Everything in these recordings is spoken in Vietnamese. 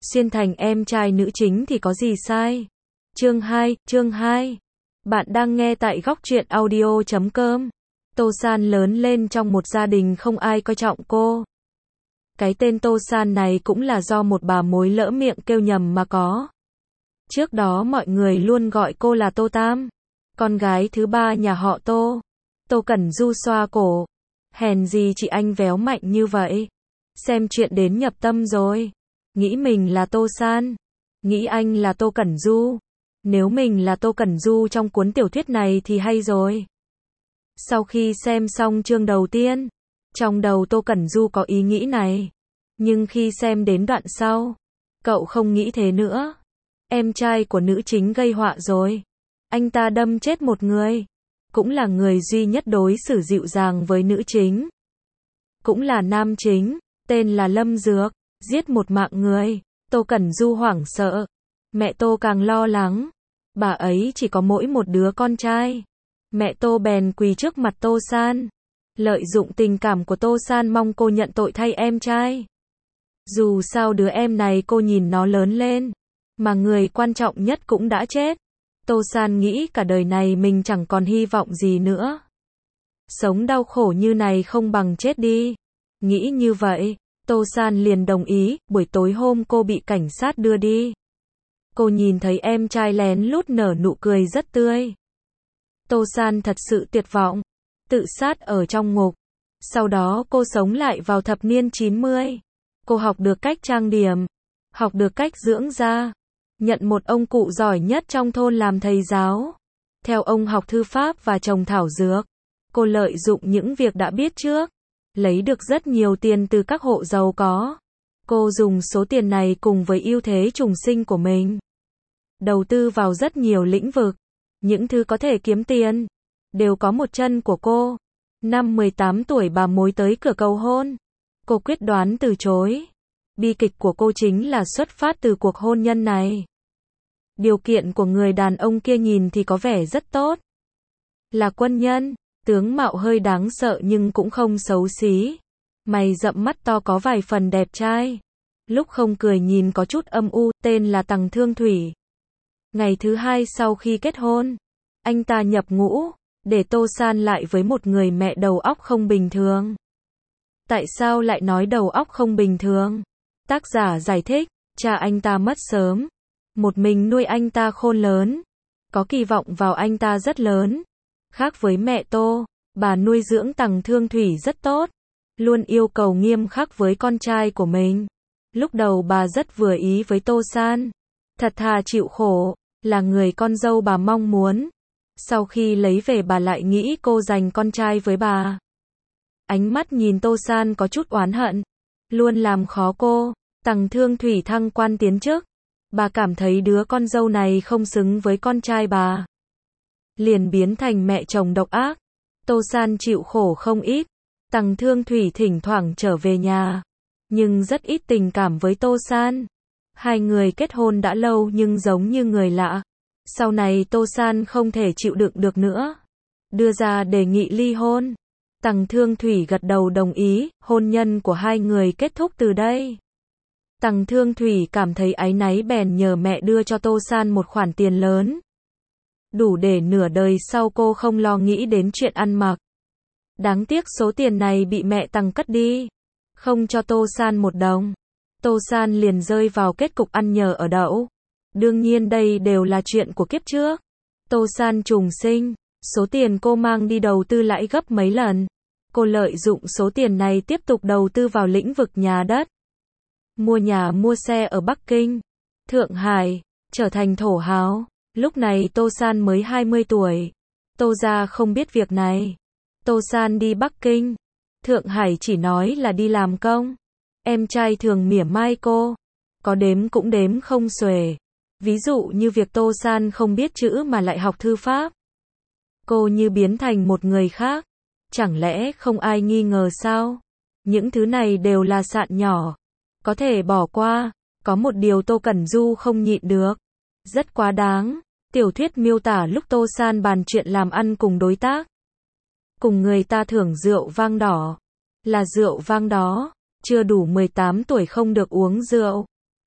xuyên thành em trai nữ chính thì có gì sai. Chương 2. Bạn đang nghe tại góc truyện audio.com. Tô San lớn lên trong một gia đình không ai coi trọng cô. Cái tên Tô San này cũng là do một bà mối lỡ miệng kêu nhầm mà có. Trước đó mọi người luôn gọi cô là Tô Tam, con gái thứ ba nhà họ Tô. Tô Cẩn Du xoa cổ. Hèn gì chị anh véo mạnh như vậy. Xem chuyện đến nhập tâm rồi. Nghĩ mình là Tô San. Nghĩ anh là Tô Cẩn Du. Nếu mình là Tô Cẩn Du trong cuốn tiểu thuyết này thì hay rồi. Sau khi xem xong chương đầu tiên, trong đầu Tô Cẩn Du có ý nghĩ này. Nhưng khi xem đến đoạn sau, cậu không nghĩ thế nữa. Em trai của nữ chính gây họa rồi. Anh ta đâm chết một người. Cũng là người duy nhất đối xử dịu dàng với nữ chính. Cũng là nam chính, tên là Lâm Dược, giết một mạng người. Tô Cẩn Du hoảng sợ. Mẹ Tô càng lo lắng. Bà ấy chỉ có mỗi một đứa con trai. Mẹ Tô bèn quỳ trước mặt Tô San. Lợi dụng tình cảm của Tô San mong cô nhận tội thay em trai. Dù sao đứa em này cô nhìn nó lớn lên. Mà người quan trọng nhất cũng đã chết. Tô San nghĩ cả đời này mình chẳng còn hy vọng gì nữa. Sống đau khổ như này không bằng chết đi. Nghĩ như vậy, Tô San liền đồng ý. Buổi tối hôm cô bị cảnh sát đưa đi. Cô nhìn thấy em trai lén lút nở nụ cười rất tươi. Tô San thật sự tuyệt vọng. Tự sát ở trong ngục. Sau đó cô sống lại vào thập niên 90. Cô học được cách trang điểm. Học được cách dưỡng da. Nhận một ông cụ giỏi nhất trong thôn làm thầy giáo. Theo ông học thư pháp và trồng thảo dược. Cô lợi dụng những việc đã biết trước. Lấy được rất nhiều tiền từ các hộ giàu có. Cô dùng số tiền này cùng với ưu thế trùng sinh của mình. Đầu tư vào rất nhiều lĩnh vực. Những thứ có thể kiếm tiền. Đều có một chân của cô. Năm 18 tuổi bà mối tới cửa cầu hôn. Cô quyết đoán từ chối. Bi kịch của cô chính là xuất phát từ cuộc hôn nhân này. Điều kiện của người đàn ông kia nhìn thì có vẻ rất tốt. Là quân nhân, tướng mạo hơi đáng sợ nhưng cũng không xấu xí. Mày rậm mắt to có vài phần đẹp trai. Lúc không cười nhìn có chút âm u, tên là Tằng Thương Thủy. Ngày thứ hai sau khi kết hôn, anh ta nhập ngũ, để Tô San lại với một người mẹ đầu óc không bình thường. Tại sao lại nói đầu óc không bình thường? Tác giả giải thích, cha anh ta mất sớm. Một mình nuôi anh ta khôn lớn. Có kỳ vọng vào anh ta rất lớn. Khác với mẹ Tô, bà nuôi dưỡng Tằng Thương Thủy rất tốt. Luôn yêu cầu nghiêm khắc với con trai của mình. Lúc đầu bà rất vừa ý với Tô San. Thật thà chịu khổ, là người con dâu bà mong muốn. Sau khi lấy về bà lại nghĩ cô giành con trai với bà. Ánh mắt nhìn Tô San có chút oán hận. Luôn làm khó cô. Tằng Thương Thủy thăng quan tiến chức. Bà cảm thấy đứa con dâu này không xứng với con trai bà. Liền biến thành mẹ chồng độc ác. Tô San chịu khổ không ít. Tằng Thương Thủy thỉnh thoảng trở về nhà. Nhưng rất ít tình cảm với Tô San. Hai người kết hôn đã lâu nhưng giống như người lạ. Sau này Tô San không thể chịu đựng được nữa. Đưa ra đề nghị ly hôn. Tằng Thương Thủy gật đầu đồng ý, hôn nhân của hai người kết thúc từ đây. Tằng Thương Thủy cảm thấy áy náy bèn nhờ mẹ đưa cho Tô San một khoản tiền lớn. Đủ để nửa đời sau cô không lo nghĩ đến chuyện ăn mặc. Đáng tiếc số tiền này bị mẹ Tằng cất đi. Không cho Tô San một đồng. Tô San liền rơi vào kết cục ăn nhờ ở đậu. Đương nhiên đây đều là chuyện của kiếp trước. Tô San trùng sinh. Số tiền cô mang đi đầu tư lãi gấp mấy lần. Cô lợi dụng số tiền này tiếp tục đầu tư vào lĩnh vực nhà đất. Mua nhà mua xe ở Bắc Kinh, Thượng Hải, trở thành thổ hào. Lúc này Tô San mới 20 tuổi. Tô gia không biết việc này. Tô San đi Bắc Kinh, Thượng Hải chỉ nói là đi làm công. Em trai thường mỉa mai cô. Có đếm cũng đếm không xuể. Ví dụ như việc Tô San không biết chữ mà lại học thư pháp. Cô như biến thành một người khác. Chẳng lẽ không ai nghi ngờ sao? Những thứ này đều là sạn nhỏ. Có thể bỏ qua. Có một điều Tô Cẩn Du không nhịn được. Rất quá đáng. Tiểu thuyết miêu tả lúc Tô San bàn chuyện làm ăn cùng đối tác. Cùng người ta thưởng rượu vang đỏ. Là rượu vang đó. Chưa đủ 18 tuổi không được uống rượu.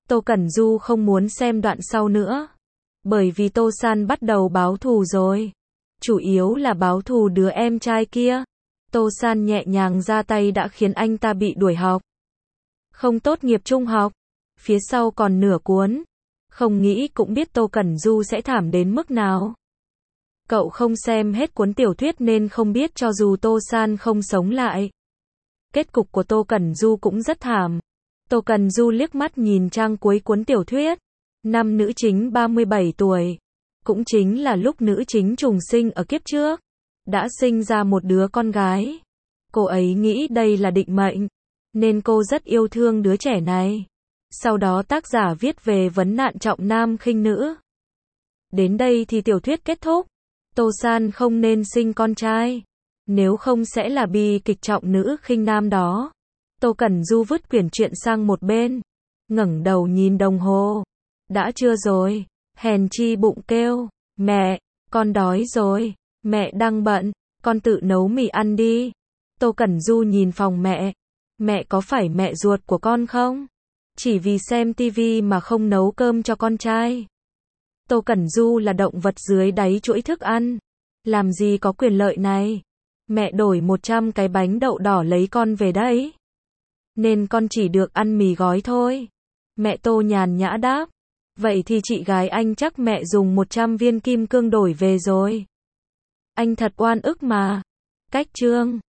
Tô Cẩn Du không muốn xem đoạn sau nữa. Bởi vì Tô San bắt đầu báo thù rồi. Chủ yếu là báo thù đứa em trai kia. Tô San nhẹ nhàng ra tay đã khiến anh ta bị đuổi học. Không tốt nghiệp trung học. Phía sau còn nửa cuốn. Không nghĩ cũng biết Tô Cẩn Du sẽ thảm đến mức nào. Cậu không xem hết cuốn tiểu thuyết nên không biết cho dù Tô San không sống lại. Kết cục của Tô Cẩn Du cũng rất thảm. Tô Cẩn Du liếc mắt nhìn trang cuối cuốn tiểu thuyết. Năm nữ chính 37 tuổi. Cũng chính là lúc nữ chính trùng sinh ở kiếp trước. Đã sinh ra một đứa con gái. Cô ấy nghĩ đây là định mệnh. Nên cô rất yêu thương đứa trẻ này. Sau đó tác giả viết về vấn nạn trọng nam khinh nữ. Đến đây thì tiểu thuyết kết thúc. Tô San không nên sinh con trai. Nếu không sẽ là bi kịch trọng nữ khinh nam đó. Tô Cẩn Du vứt quyển truyện sang một bên. Ngẩng đầu nhìn đồng hồ. Đã trưa rồi. Hèn chi bụng kêu. Mẹ, con đói rồi. Mẹ đang bận. Con tự nấu mì ăn đi. Tô Cẩn Du nhìn phòng mẹ. Mẹ có phải mẹ ruột của con không? Chỉ vì xem tivi mà không nấu cơm cho con trai. Tô Cẩn Du là động vật dưới đáy chuỗi thức ăn. Làm gì có quyền lợi này? Mẹ đổi 100 cái bánh đậu đỏ lấy con về đấy. Nên con chỉ được ăn mì gói thôi. Mẹ Tô nhàn nhã đáp. Vậy thì chị gái anh chắc mẹ dùng 100 viên kim cương đổi về rồi. Anh thật oan ức mà. Cách chương